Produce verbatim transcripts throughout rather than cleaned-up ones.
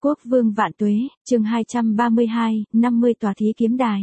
Quốc vương vạn tuế, chương hai trăm ba mươi hai, năm mươi tòa thí kiếm đài.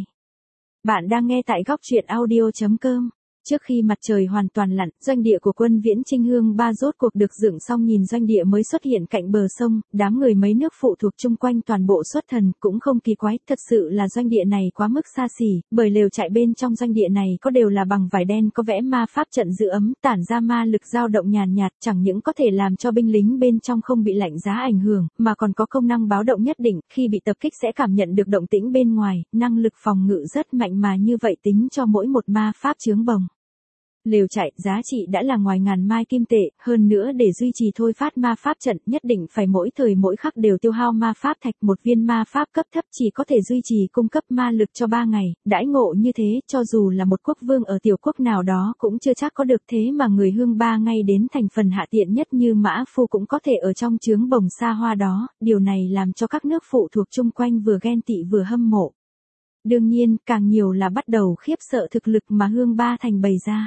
Bạn đang nghe tại góc truyện audio chấm com. Trước khi mặt trời hoàn toàn lặn, doanh địa của quân Viễn Chinh Hương Ba rốt cuộc được dựng xong. Nhìn doanh địa mới xuất hiện cạnh bờ sông, đám người mấy nước phụ thuộc chung quanh toàn bộ xuất thần, cũng không kỳ quái, thật sự là doanh địa này quá mức xa xỉ, bởi lều trại bên trong doanh địa này có đều là bằng vải đen có vẽ ma pháp trận giữ ấm, tản ra ma lực dao động nhàn nhạt, chẳng những có thể làm cho binh lính bên trong không bị lạnh giá ảnh hưởng, mà còn có công năng báo động nhất định, khi bị tập kích sẽ cảm nhận được động tĩnh bên ngoài, năng lực phòng ngự rất mạnh mà như vậy tính cho mỗi một ma pháp chướng bồng. Lều trại giá trị đã là ngoài ngàn mai kim tệ, hơn nữa để duy trì thôi phát ma pháp trận nhất định phải mỗi thời mỗi khắc đều tiêu hao ma pháp thạch. Một viên ma pháp cấp thấp chỉ có thể duy trì cung cấp ma lực cho ba ngày, đãi ngộ như thế cho dù là một quốc vương ở tiểu quốc nào đó cũng chưa chắc có được, thế mà người Hương Ba ngay đến thành phần hạ tiện nhất như Mã Phu cũng có thể ở trong chướng bồng xa hoa đó, điều này làm cho các nước phụ thuộc chung quanh vừa ghen tị vừa hâm mộ. Đương nhiên, càng nhiều là bắt đầu khiếp sợ thực lực mà Hương Ba thành bày ra.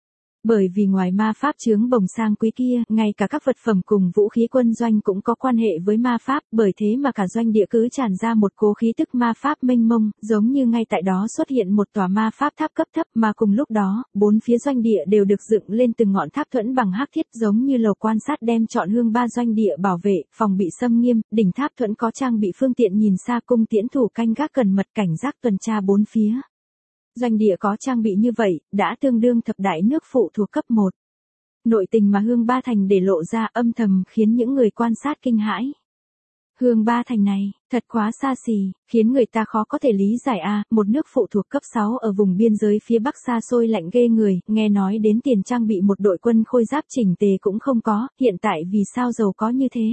Bởi vì ngoài ma pháp chướng bồng sang quý kia, ngay cả các vật phẩm cùng vũ khí quân doanh cũng có quan hệ với ma pháp, bởi thế mà cả doanh địa cứ tràn ra một cỗ khí tức ma pháp mênh mông, giống như ngay tại đó xuất hiện một tòa ma pháp tháp cấp thấp, mà cùng lúc đó, bốn phía doanh địa đều được dựng lên từng ngọn tháp thuẫn bằng hắc thiết, giống như lầu quan sát đem trọn Hương Ba doanh địa bảo vệ, phòng bị xâm nghiêm, đỉnh tháp thuẫn có trang bị phương tiện nhìn xa, cung tiễn thủ canh gác cần mật cảnh giác tuần tra bốn phía. Doanh địa có trang bị như vậy, đã tương đương thập đại nước phụ thuộc cấp một. Nội tình mà Hương Ba Thành để lộ ra âm thầm khiến những người quan sát kinh hãi. Hương Ba Thành này, thật quá xa xỉ, khiến người ta khó có thể lý giải a, à, một nước phụ thuộc cấp sáu ở vùng biên giới phía Bắc xa xôi lạnh ghê người, nghe nói đến tiền trang bị một đội quân khôi giáp chỉnh tề cũng không có, hiện tại vì sao giàu có như thế?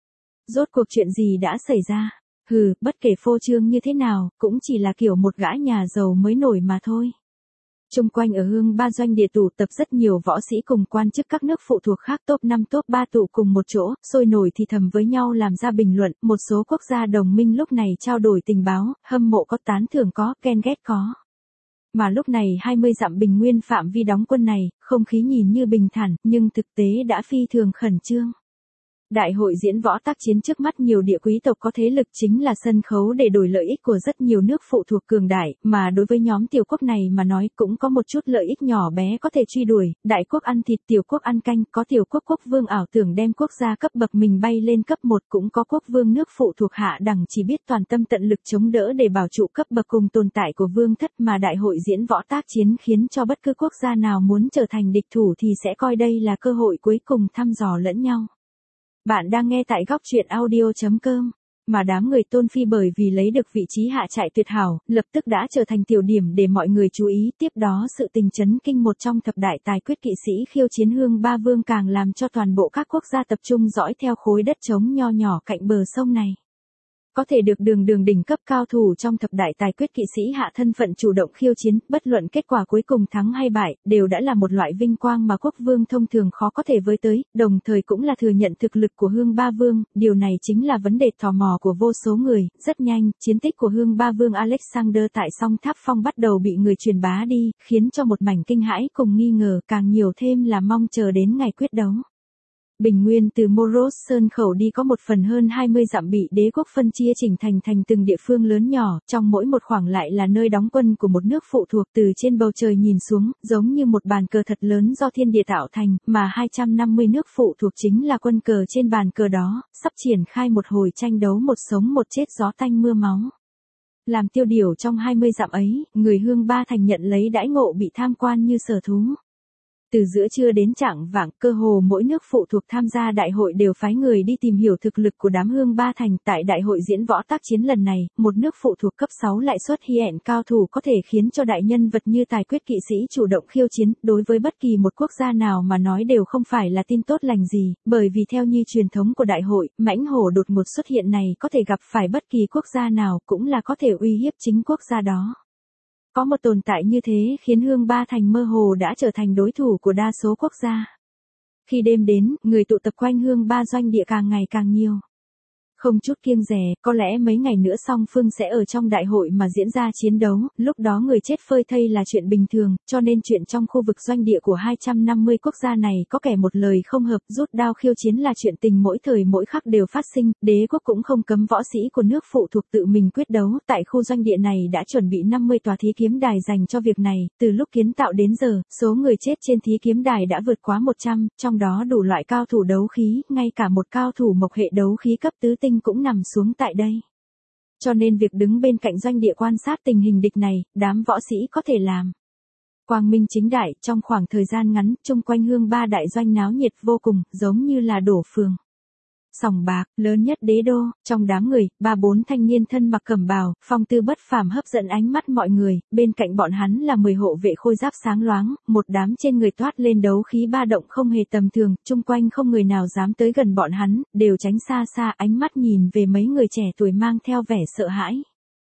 Rốt cuộc chuyện gì đã xảy ra? Hừ, bất kể phô trương như thế nào, cũng chỉ là kiểu một gã nhà giàu mới nổi mà thôi. Trung quanh ở Hương Ba doanh địa tụ tập rất nhiều võ sĩ cùng quan chức các nước phụ thuộc khác, top năm top ba tụ cùng một chỗ, sôi nổi thì thầm với nhau làm ra bình luận, một số quốc gia đồng minh lúc này trao đổi tình báo, hâm mộ có, tán thưởng có, ghen ghét có. Mà lúc này hai mươi dặm bình nguyên phạm vi đóng quân này, không khí nhìn như bình thản, nhưng thực tế đã phi thường khẩn trương. Đại hội diễn võ tác chiến trước mắt nhiều địa quý tộc có thế lực chính là sân khấu để đổi lợi ích của rất nhiều nước phụ thuộc cường đại, mà đối với nhóm tiểu quốc này mà nói cũng có một chút lợi ích nhỏ bé có thể truy đuổi, đại quốc ăn thịt tiểu quốc ăn canh, có tiểu quốc quốc vương ảo tưởng đem quốc gia cấp bậc mình bay lên cấp một, cũng có quốc vương nước phụ thuộc hạ đẳng chỉ biết toàn tâm tận lực chống đỡ để bảo trụ cấp bậc cùng tồn tại của vương thất, mà đại hội diễn võ tác chiến khiến cho bất cứ quốc gia nào muốn trở thành địch thủ thì sẽ coi đây là cơ hội cuối cùng thăm dò lẫn nhau. Bạn đang nghe tại góc truyện audio chấm com, mà đám người Tôn Phi bởi vì lấy được vị trí hạ trại tuyệt hảo, lập tức đã trở thành tiểu điểm để mọi người chú ý. Tiếp đó sự tình chấn kinh một trong thập đại tài quyết kỵ sĩ khiêu chiến Hương Ba Vương càng làm cho toàn bộ các quốc gia tập trung dõi theo khối đất trống nho nhỏ cạnh bờ sông này. Có thể được đường đường đỉnh cấp cao thủ trong thập đại tài quyết kỵ sĩ hạ thân phận chủ động khiêu chiến, bất luận kết quả cuối cùng thắng hay bại, đều đã là một loại vinh quang mà quốc vương thông thường khó có thể với tới, đồng thời cũng là thừa nhận thực lực của Hương Ba Vương, điều này chính là vấn đề tò mò của vô số người. Rất nhanh, chiến tích của Hương Ba Vương Alexander tại Song Tháp Phong bắt đầu bị người truyền bá đi, khiến cho một mảnh kinh hãi cùng nghi ngờ, càng nhiều thêm là mong chờ đến ngày quyết đấu. Bình nguyên từ Moros Sơn khẩu đi có một phần hơn hai mươi dặm bị đế quốc phân chia chỉnh thành thành từng địa phương lớn nhỏ, trong mỗi một khoảng lại là nơi đóng quân của một nước phụ thuộc. Từ trên bầu trời nhìn xuống, giống như một bàn cờ thật lớn do thiên địa tạo thành, mà hai trăm năm mươi nước phụ thuộc chính là quân cờ trên bàn cờ đó, sắp triển khai một hồi tranh đấu một sống một chết gió tanh mưa máu. Làm tiêu điều trong hai mươi dặm ấy, người Hương Ba Thành nhận lấy đãi ngộ bị tham quan như sở thú. Từ giữa trưa đến chạng vạng, cơ hồ mỗi nước phụ thuộc tham gia đại hội đều phái người đi tìm hiểu thực lực của đám Hương Ba Thành. Tại đại hội diễn võ tác chiến lần này, một nước phụ thuộc cấp sáu lại xuất hiện cao thủ có thể khiến cho đại nhân vật như tài quyết kỵ sĩ chủ động khiêu chiến, đối với bất kỳ một quốc gia nào mà nói đều không phải là tin tốt lành gì, bởi vì theo như truyền thống của đại hội, mãnh hổ đột ngột xuất hiện này có thể gặp phải bất kỳ quốc gia nào, cũng là có thể uy hiếp chính quốc gia đó. Có một tồn tại như thế khiến Hương Ba Thành mơ hồ đã trở thành đối thủ của đa số quốc gia. Khi đêm đến, người tụ tập quanh Hương Ba doanh địa càng ngày càng nhiều. Không chút kiêng dè, có lẽ mấy ngày nữa song phương sẽ ở trong đại hội mà diễn ra chiến đấu, lúc đó người chết phơi thây là chuyện bình thường, cho nên chuyện trong khu vực doanh địa của hai trăm năm mươi quốc gia này có kẻ một lời không hợp, rút đao khiêu chiến là chuyện tình mỗi thời mỗi khắc đều phát sinh, đế quốc cũng không cấm võ sĩ của nước phụ thuộc tự mình quyết đấu, tại khu doanh địa này đã chuẩn bị năm mươi tòa thí kiếm đài dành cho việc này, từ lúc kiến tạo đến giờ, số người chết trên thí kiếm đài đã vượt quá một trăm, trong đó đủ loại cao thủ đấu khí, ngay cả một cao thủ mộc hệ đấu khí cấp tứ tinh cũng nằm xuống tại đây. Cho nên việc đứng bên cạnh doanh địa quan sát tình hình địch này, đám võ sĩ có thể làm quang minh chính đại. Trong khoảng thời gian ngắn, chung quanh hương ba đại doanh náo nhiệt vô cùng, giống như là đổ phường. Sòng bạc lớn nhất đế đô, trong đám người, ba bốn thanh niên thân mặc cẩm bào, phong tư bất phàm hấp dẫn ánh mắt mọi người, bên cạnh bọn hắn là mười hộ vệ khôi giáp sáng loáng, một đám trên người toát lên đấu khí ba động không hề tầm thường, chung quanh không người nào dám tới gần bọn hắn, đều tránh xa xa, ánh mắt nhìn về mấy người trẻ tuổi mang theo vẻ sợ hãi.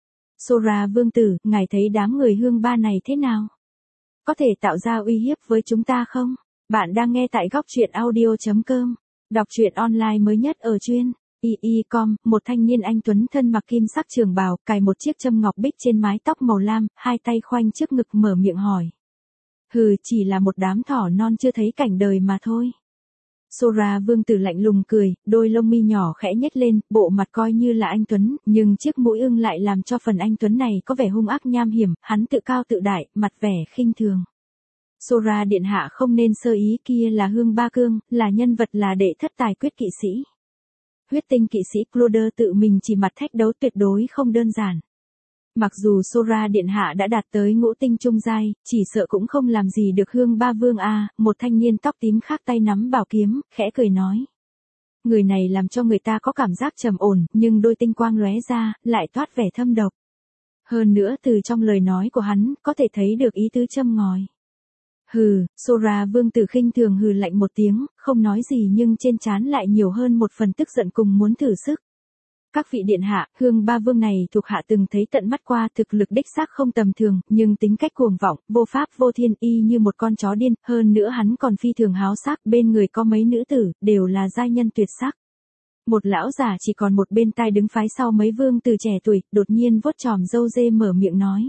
Sora vương tử, ngài thấy đám người hương ba này thế nào? Có thể tạo ra uy hiếp với chúng ta không? Bạn đang nghe tại góc truyện audio chấm com. Đọc truyện online mới nhất ở chuyên i i chấm com, một thanh niên anh tuấn thân mặc kim sắc trường bào, cài một chiếc châm ngọc bích trên mái tóc màu lam, hai tay khoanh trước ngực mở miệng hỏi. Hừ, chỉ là một đám thỏ non chưa thấy cảnh đời mà thôi. Sora vương tử lạnh lùng cười, đôi lông mi nhỏ khẽ nhếch lên, bộ mặt coi như là anh tuấn, nhưng chiếc mũi ưng lại làm cho phần anh tuấn này có vẻ hung ác nham hiểm, hắn tự cao tự đại, mặt vẻ khinh thường. Sora điện hạ không nên sơ ý, kia là Hương Ba Cương, là nhân vật là đệ thất tài quyết kỵ sĩ. Huyết tinh kỵ sĩ Cloder tự mình chỉ mặt thách đấu tuyệt đối không đơn giản. Mặc dù Sora điện hạ đã đạt tới ngũ tinh trung giai, chỉ sợ cũng không làm gì được Hương Ba Vương a, một thanh niên tóc tím khác tay nắm bảo kiếm, khẽ cười nói. Người này làm cho người ta có cảm giác trầm ổn, nhưng đôi tinh quang lóe ra, lại toát vẻ thâm độc. Hơn nữa từ trong lời nói của hắn, có thể thấy được ý tứ châm ngòi. Hừ, Sora vương tử khinh thường hừ lạnh một tiếng, không nói gì nhưng trên trán lại nhiều hơn một phần tức giận cùng muốn thử sức. Các vị điện hạ, Hương Ba Vương này thuộc hạ từng thấy tận mắt qua, thực lực đích xác không tầm thường, nhưng tính cách cuồng vọng, vô pháp vô thiên, y như một con chó điên, hơn nữa hắn còn phi thường háo sắc, bên người có mấy nữ tử, đều là giai nhân tuyệt sắc. Một lão già chỉ còn một bên tai đứng phái sau mấy vương tử trẻ tuổi, đột nhiên vuốt chòm râu dê mở miệng nói.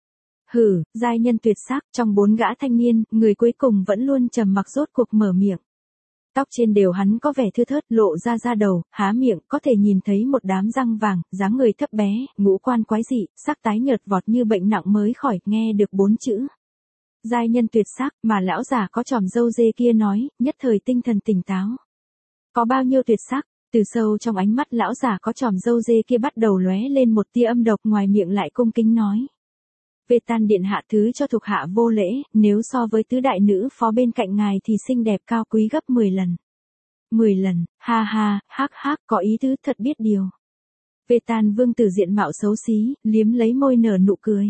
Hử, giai nhân tuyệt sắc, trong bốn gã thanh niên, người cuối cùng vẫn luôn trầm mặc rốt cuộc mở miệng. Tóc trên đều hắn có vẻ thưa thớt, lộ ra da đầu, há miệng, có thể nhìn thấy một đám răng vàng, dáng người thấp bé, ngũ quan quái dị, sắc tái nhợt vọt như bệnh nặng mới khỏi, nghe được bốn chữ. Giai nhân tuyệt sắc, mà lão già có chòm râu dê kia nói, nhất thời tinh thần tỉnh táo. Có bao nhiêu tuyệt sắc, từ sâu trong ánh mắt lão già có chòm râu dê kia bắt đầu lóe lên một tia âm độc, ngoài miệng lại cung kính nói. Về tan điện hạ thứ cho thuộc hạ vô lễ, nếu so với tứ đại nữ phó bên cạnh ngài thì xinh đẹp cao quý gấp mười lần. mười lần, ha ha, hắc hắc, có ý tứ thật biết điều. Về tan vương tử diện mạo xấu xí, liếm lấy môi nở nụ cười.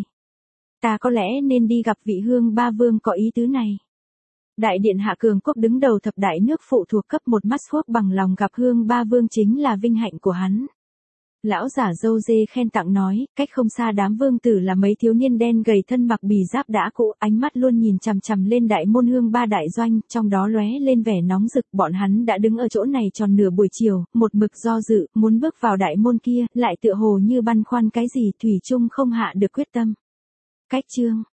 Ta có lẽ nên đi gặp vị Hương Ba Vương có ý tứ này. Đại điện hạ cường quốc đứng đầu thập đại nước phụ thuộc cấp một mắt thuốc bằng lòng gặp Hương Ba Vương chính là vinh hạnh của hắn. Lão giả dâu dê khen tặng nói, cách không xa đám vương tử là mấy thiếu niên đen gầy thân mặc bì giáp đã cũ, ánh mắt luôn nhìn chằm chằm lên đại môn Hương Ba đại doanh, trong đó lóe lên vẻ nóng rực, bọn hắn đã đứng ở chỗ này tròn nửa buổi chiều, một mực do dự, muốn bước vào đại môn kia, lại tựa hồ như băn khoăn cái gì, thủy chung không hạ được quyết tâm. Cách chương